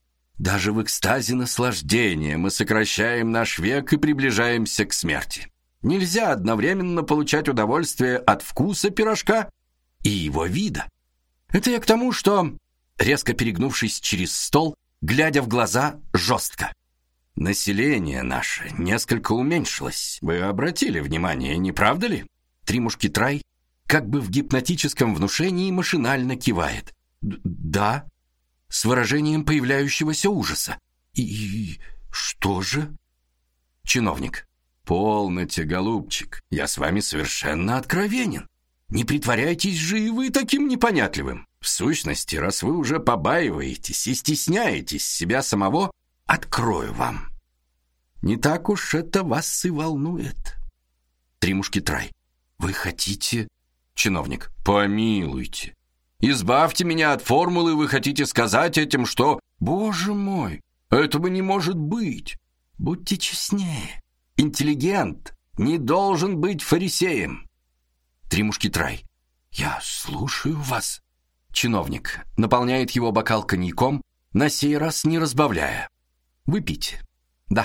[SPEAKER 1] Даже в экстазе наслаждения мы сокращаем наш век и приближаемся к смерти. Нельзя одновременно получать удовольствие от вкуса пирожка и его вида. Это я к тому, что, резко перегнувшись через стол, глядя в глаза жестко. Население наше несколько уменьшилось. Вы обратили внимание, не правда ли? Три мушкетрай как бы в гипнотическом внушении машинально кивает. Да, с выражением появляющегося ужаса. И что же? Чиновник. Полноте, голубчик, я с вами совершенно откровенен. Не притворяйтесь же и вы таким непонятливым. В сущности, раз вы уже побаиваетесь и стесняетесь себя самого, открою вам. Не так уж это вас и волнует. Три мушкетрай. Вы хотите... Чиновник. Помилуйте. Избавьте меня от формулы, вы хотите сказать этим, что... Боже мой, этого не может быть. Будьте честнее. Интеллигент не должен быть фарисеем. Три мушкетрай. Я слушаю вас. Чиновник наполняет его бокал коньяком, на сей раз не разбавляя. Выпейте. Да.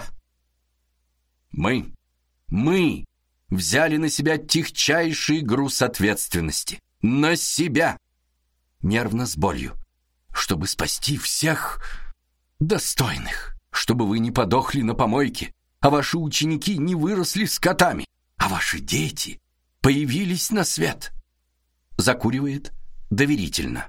[SPEAKER 1] Мы, мы взяли на себя тягчайший груз ответственности. На себя. Нервно с болью. Чтобы спасти всех достойных. Чтобы вы не подохли на помойке, а ваши ученики не выросли скотами, а ваши дети появились на свет. Закуривает доверительно.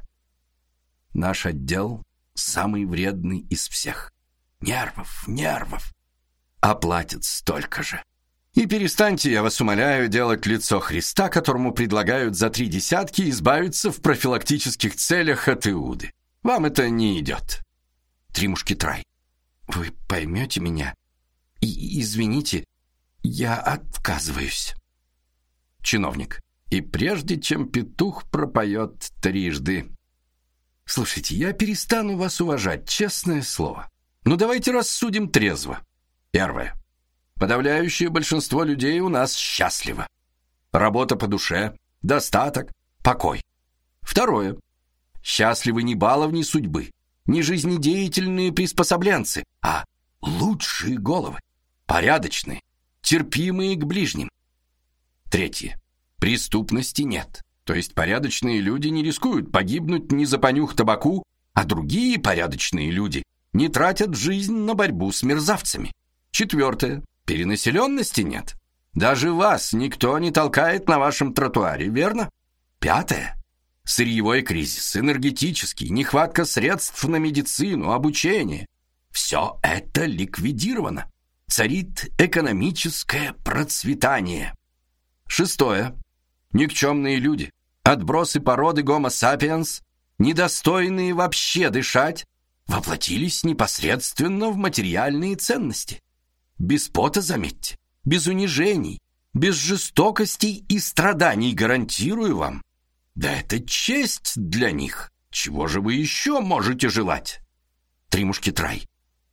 [SPEAKER 1] Наш отдел самый вредный из всех. Нервов, нервов. А платят столько же. И перестаньте, я вас умоляю, делать лицо Христа, которому предлагают за три десятки избавиться в профилактических целях от Иуды. Вам это не идет. Три мушкетрай. Вы поймете меня? И извините, я отказываюсь. Чиновник. И прежде чем петух пропоет трижды. Слушайте, я перестану вас уважать, честное слово. Ну давайте рассудим трезво. Первое. Подавляющее большинство людей у нас счастливо. Работа по душе, достаток, покой. Второе. Счастливы не баловни судьбы, не жизнедеятельные приспособленцы, а лучшие головы, порядочные, терпимые к ближним. Третье. Преступности нет. То есть порядочные люди не рискуют погибнуть ни за понюх табаку, а другие порядочные люди не тратят жизнь на борьбу с мерзавцами. Четвертое. Перенаселенности нет. Даже вас никто не толкает на вашем тротуаре, верно? Пятое. Сырьевой кризис, энергетический, нехватка средств на медицину, обучение. Все это ликвидировано. Царит экономическое процветание. Шестое. Никчемные люди, отбросы породы Homo sapiens, недостойные вообще дышать, воплотились непосредственно в материальные ценности. Без пота, заметьте, без унижений, без жестокостей и страданий, гарантирую вам. Да это честь для них. Чего же вы еще можете желать? Три мушкетрай.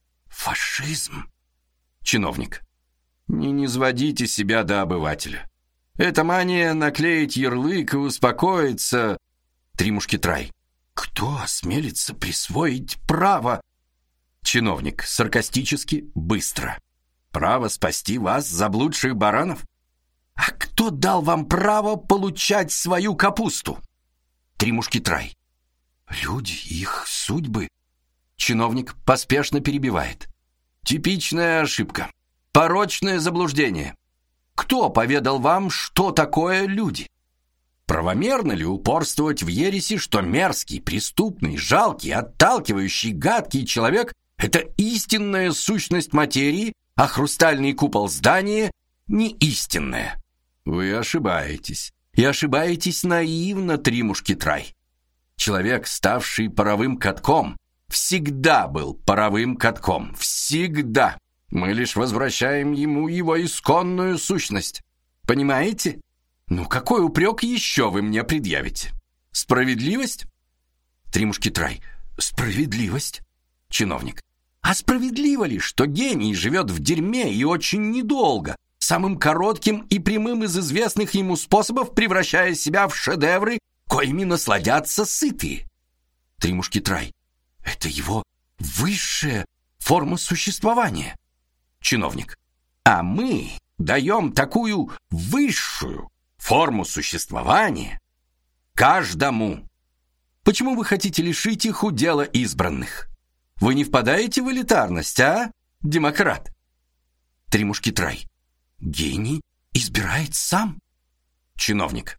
[SPEAKER 1] Фашизм. Чиновник. Не низводите себя до обывателя. Эта мания наклеить ярлык и успокоиться. Три мушкетрай. Кто осмелится присвоить право? Чиновник саркастически, быстро. Право спасти вас, заблудших баранов? А кто дал вам право получать свою капусту? Три мушкетрай. Люди, их судьбы. Чиновник поспешно перебивает. Типичная ошибка. Порочное заблуждение. Кто поведал вам, что такое люди? Правомерно ли упорствовать в ереси, что мерзкий, преступный, жалкий, отталкивающий, гадкий человек — это истинная сущность материи, а хрустальный купол здания — не истинная? Вы ошибаетесь. И ошибаетесь наивно, три мушкетрай. Человек, ставший паровым катком, всегда был паровым катком. Всегда. Мы лишь возвращаем ему его исконную сущность. Понимаете? Ну, какой упрек еще вы мне предъявите? Справедливость? Три мушкетрай. Справедливость? Чиновник. А справедливо ли, что гений живет в дерьме и очень недолго, самым коротким и прямым из известных ему способов превращая себя в шедевры, коими насладятся сытые? Три мушкетрай. Это его высшая форма существования. Чиновник. А мы даем такую высшую форму существования каждому. Почему вы хотите лишить их удела избранных? Вы не впадаете в элитарность, а, демократ? Три мушкетрай. Гений избирает сам. Чиновник.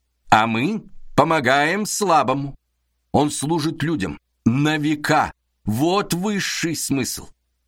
[SPEAKER 1] А мы помогаем слабому. Он служит людям на века. Вот высший смысл.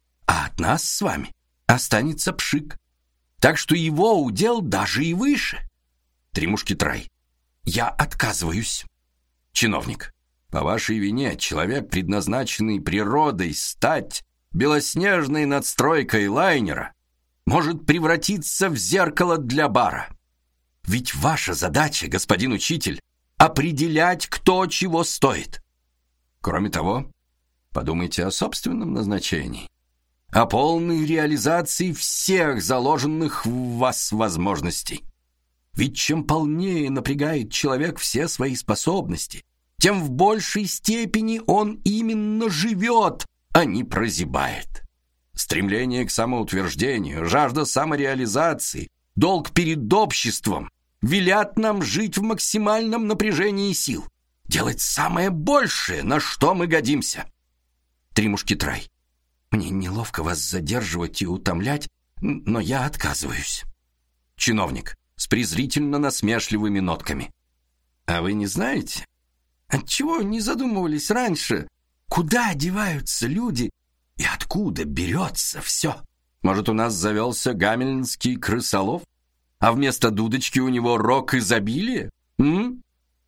[SPEAKER 1] А от нас с вами останется пшик. Так что его удел даже и выше. Три мушкетрай. Я отказываюсь. Чиновник. По вашей вине человек, предназначенный природой стать белоснежной надстройкой лайнера, может превратиться в зеркало для бара. Ведь ваша задача, господин учитель, определять, кто чего стоит. Кроме того, подумайте о собственном назначении, о полной реализации всех заложенных в вас возможностей. Ведь чем полнее напрягает человек все свои способности, тем в большей степени он именно живет, а не прозябает. Стремление к самоутверждению, жажда самореализации, долг перед обществом велят нам жить в максимальном напряжении сил, делать самое большее, на что мы годимся. Три мушкетрай. Мне неловко вас задерживать и утомлять, но я отказываюсь. Чиновник с презрительно-насмешливыми нотками. А вы не знаете, отчего не задумывались раньше, куда деваются люди и откуда берется все? Может, у нас завелся гамельнский крысолов, а вместо дудочки у него рог изобилия? М?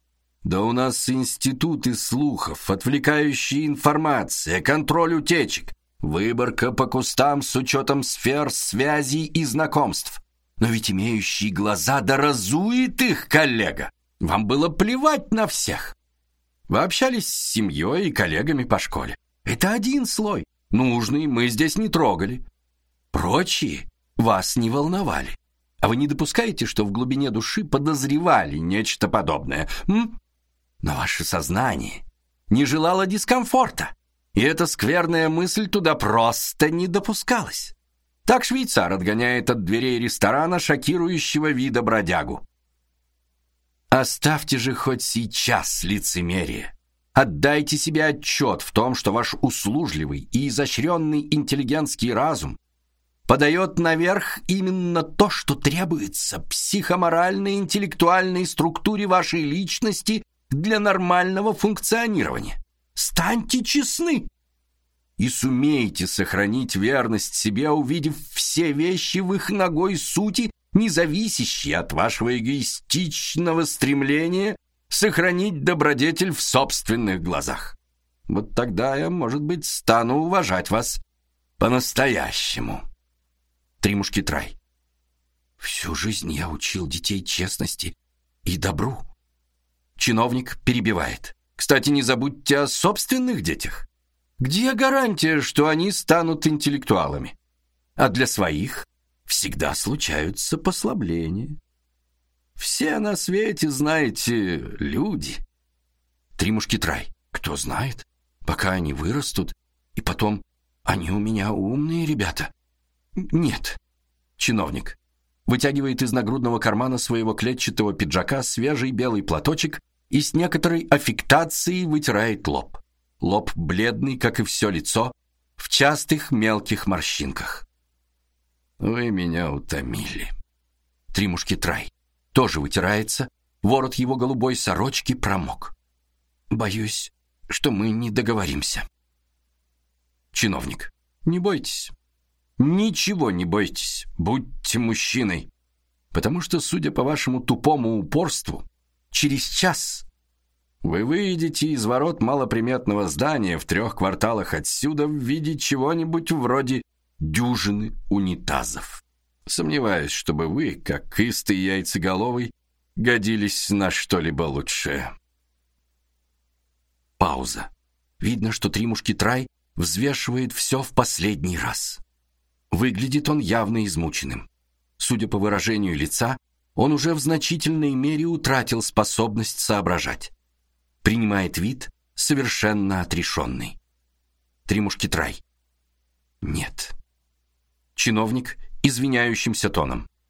[SPEAKER 1] Да у нас институты слухов, отвлекающая информация, контроль утечек, выборка по кустам с учетом сфер связей и знакомств. Но ведь имеющий глаза да разует их, коллега. Вам было плевать на всех. Вы общались с семьей и коллегами по школе. Это один слой. Нужный мы здесь не трогали. Прочие вас не волновали. А вы не допускаете, что в глубине души подозревали нечто подобное? М? Но ваше сознание не желало дискомфорта, и эта скверная мысль туда просто не допускалась. Так швейцар отгоняет от дверей ресторана шокирующего вида бродягу. Оставьте же хоть сейчас лицемерие. Отдайте себе отчет в том, что ваш услужливый и изощренный интеллигентский разум подает наверх именно то, что требуется психоморальной и интеллектуальной структуре вашей личности для нормального функционирования. Станьте честны и сумейте сохранить верность себе, увидев все вещи в их нагой сути, не зависящие от вашего эгоистичного стремления сохранить добродетель в собственных глазах. Вот тогда я, может быть, стану уважать вас по-настоящему. Три мушкетрай. Всю жизнь я учил детей честности и добру. Чиновник перебивает. Кстати, не забудьте о собственных детях. Где гарантия, что они станут интеллектуалами? А для своих всегда случаются послабления. Все на свете, знаете, люди. Три мушкетрай. Кто знает, пока они вырастут, и потом они у меня умные ребята. Нет. Чиновник вытягивает из нагрудного кармана своего клетчатого пиджака свежий белый платочек и с некоторой аффектацией вытирает лоб. Лоб бледный, как и все лицо, в частых мелких морщинках. Вы меня утомили. Три мушкетрай тоже вытирается, ворот его голубой сорочки промок. Боюсь, что мы не договоримся. Чиновник. Не бойтесь. Ничего не бойтесь. Будьте мужчиной. Потому что, судя по вашему тупому упорству, через час вы выйдете из ворот малоприметного здания в трех кварталах отсюда в виде чего-нибудь вроде дюжины унитазов. Сомневаюсь, чтобы вы, как истый яйцеголовый, годились на что-либо лучшее. Пауза. Видно, что Три мушкетрай взвешивает все в последний раз. Выглядит он явно измученным. Судя по выражению лица, он уже в значительной мере утратил способность соображать. Принимает вид совершенно отрешенный. Три мушкетрай. Нет. Чиновник извиняющимся тоном.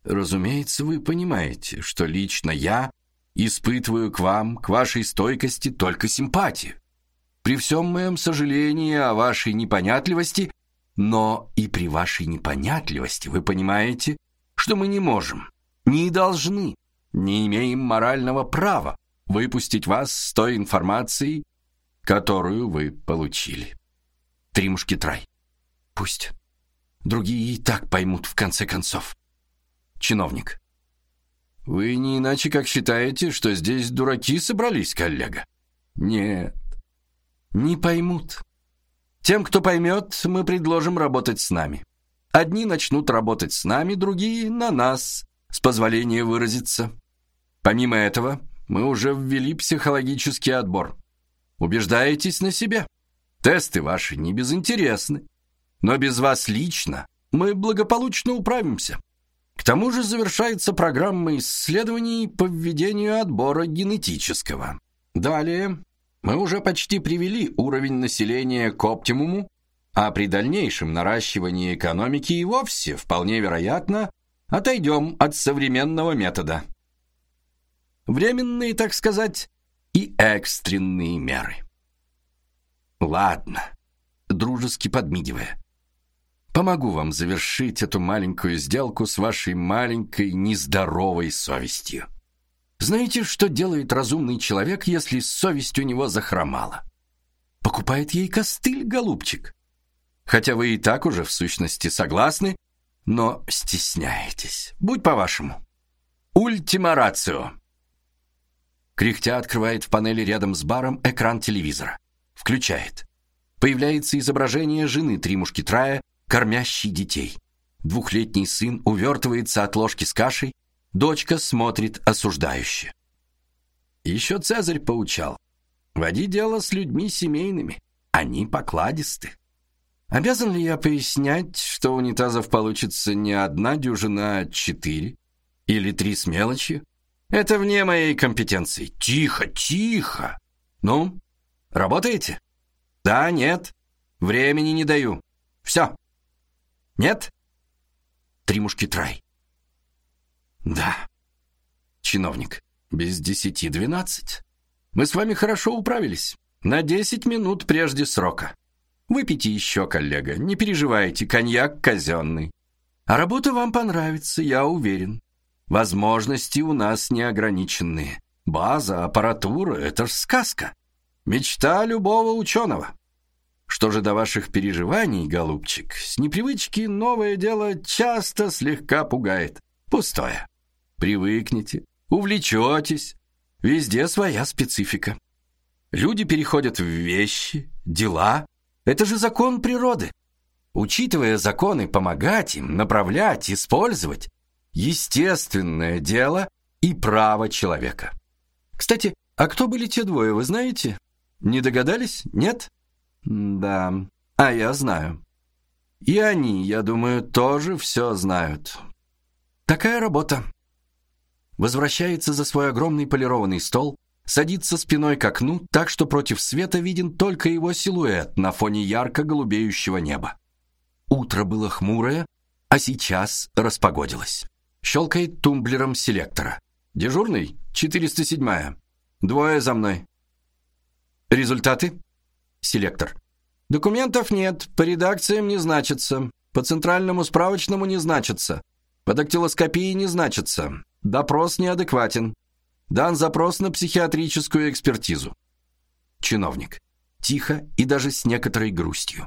[SPEAKER 1] Разумеется, вы понимаете, что лично я испытываю к вам, к вашей стойкости только симпатию. При всем моем сожалении о вашей непонятливости, но и при вашей непонятливости вы понимаете, что мы не можем, не должны, не имеем морального права выпустить вас с той информацией, которую вы получили. Три мушкетера. Пусть. Другие и так поймут в конце концов. Чиновник. Вы не иначе как считаете, что здесь дураки собрались, коллега? Нет. Не поймут. Тем, кто поймет, мы предложим работать с нами. Одни начнут работать с нами, другие на нас, с позволения выразиться. Помимо этого, мы уже ввели психологический отбор. Убеждаетесь на себе. Тесты ваши не безинтересны, но без вас лично мы благополучно управимся. К тому же завершается программа исследований по введению отбора генетического. Далее мы уже почти привели уровень населения к оптимуму, а при дальнейшем наращивании экономики и вовсе, вполне вероятно, отойдем от современного метода. Временные, так сказать, и экстренные меры. Ладно, дружески подмигивая. Помогу вам завершить эту маленькую сделку с вашей маленькой нездоровой совестью. Знаете, что делает разумный человек, если совесть у него захромала? Покупает ей костыль, голубчик. Хотя вы и так уже в сущности согласны, но стесняетесь. Будь по-вашему. Ультима рацио. Кряхтя открывает в панели рядом с баром экран телевизора. Включает. Появляется изображение жены Три мушкетера, кормящей детей. Двухлетний сын увертывается от ложки с кашей, дочка смотрит осуждающе. Еще Цезарь поучал: води дело с людьми семейными, они покладисты. Обязан ли я пояснять, что унитазов получится не одна дюжина, а четыре или три с мелочью? Это вне моей компетенции. Тихо, тихо. Ну, работаете? Да, нет. Времени не даю. Все. Нет? Три мушкетера. Да. Чиновник. Без десяти двенадцать. Мы с вами хорошо управились. На десять минут прежде срока. Выпейте еще, коллега. Не переживайте, коньяк казенный. А работа вам понравится, я уверен. Возможности у нас неограниченные. База, аппаратура — это ж сказка. Мечта любого ученого. Что же до ваших переживаний, голубчик, с непривычки новое дело часто слегка пугает. Пустое. Привыкнете, увлечетесь. Везде своя специфика. Люди переходят в вещи, дела. Это же закон природы. Учитывая законы, помогать им, направлять, использовать — естественное дело и право человека. Кстати, а кто были те двое, вы знаете? Не догадались? Нет? Да, а я знаю. И они, я думаю, тоже все знают. Такая работа. Возвращается за свой огромный полированный стол, садится спиной к окну, так что против света виден только его силуэт на фоне ярко голубеющего неба. Утро было хмурое, а сейчас распогодилось. Щелкает тумблером селектора. Дежурный? четыреста седьмая. Двое за мной. Результаты? Селектор. Документов нет, по редакциям не значится, по центральному справочному не значится, по дактилоскопии не значится, допрос неадекватен, дан запрос на психиатрическую экспертизу. Чиновник. Тихо и даже с некоторой грустью.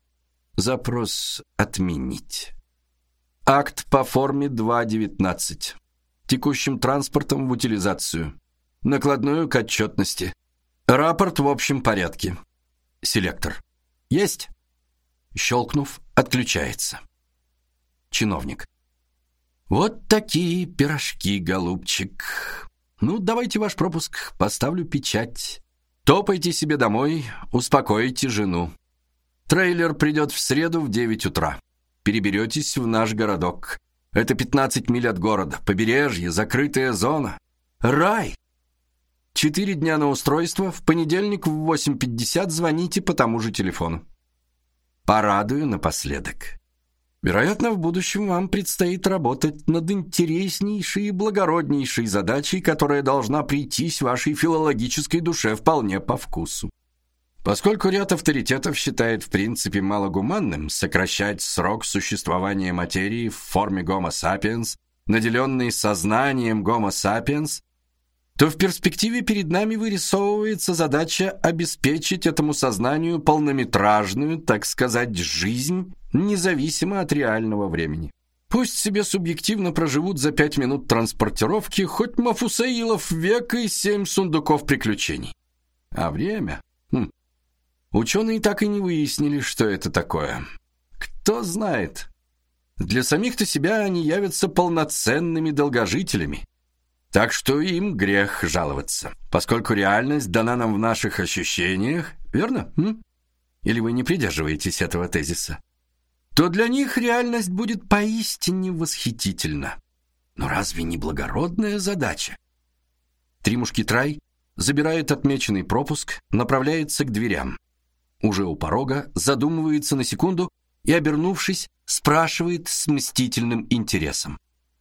[SPEAKER 1] Запрос отменить. Акт по форме два девятнадцать. Текущим транспортом в утилизацию. Накладную к отчетности. Рапорт в общем порядке. Селектор. Есть. Щелкнув, отключается. Чиновник. Вот такие пирожки, голубчик. Ну, давайте ваш пропуск, поставлю печать. Топайте себе домой, успокойте жену. Трейлер придет в среду в девять утра. Переберетесь в наш городок. Это пятнадцать миль от города, побережье, закрытая зона. Рай! Четыре дня на устройство, в понедельник в восемь пятьдесят звоните по тому же телефону. Порадую напоследок. Вероятно, в будущем вам предстоит работать над интереснейшей и благороднейшей задачей, которая должна прийтись вашей филологической душе вполне по вкусу. Поскольку ряд авторитетов считает в принципе малогуманным сокращать срок существования материи в форме Homo sapiens, наделенной сознанием Homo sapiens, то в перспективе перед нами вырисовывается задача обеспечить этому сознанию полнометражную, так сказать, жизнь, независимо от реального времени. Пусть себе субъективно проживут за пять минут транспортировки хоть Мафусаилов век и семь сундуков приключений. А время? Хм. Ученые так и не выяснили, что это такое. Кто знает? Для самих-то себя они явятся полноценными долгожителями. Так что им грех жаловаться, поскольку реальность дана нам в наших ощущениях, верно? М? Или вы не придерживаетесь этого тезиса? То для них реальность будет поистине восхитительна. Но разве не благородная задача? Три мушкетера забирают отмеченный пропуск, направляются к дверям. Уже у порога задумывается на секунду и, обернувшись, спрашивает с мстительным интересом: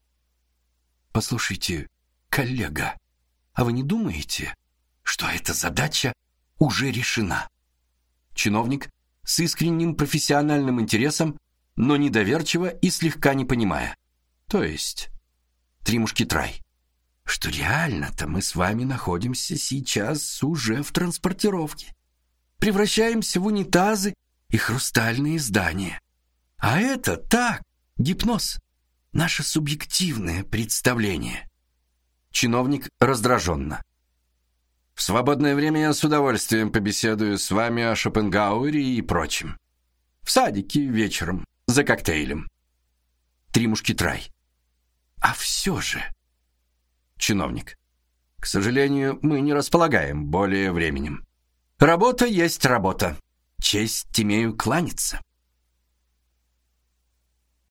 [SPEAKER 1] «Послушайте, коллега, а вы не думаете, что эта задача уже решена?» Чиновник с искренним профессиональным интересом, но недоверчиво и слегка не понимая. То есть, три мушкетера, что реально-то мы с вами находимся сейчас уже в транспортировке. Превращаемся в унитазы и хрустальные здания. А это так, гипноз, наше субъективное представление. Чиновник раздраженно: «В свободное время я с удовольствием побеседую с вами о Шопенгауэре и прочем. В садике вечером, за коктейлем». Три мушкетера: «А все же...» Чиновник: «К сожалению, мы не располагаем более временем. Работа есть работа. Честь имею кланяться».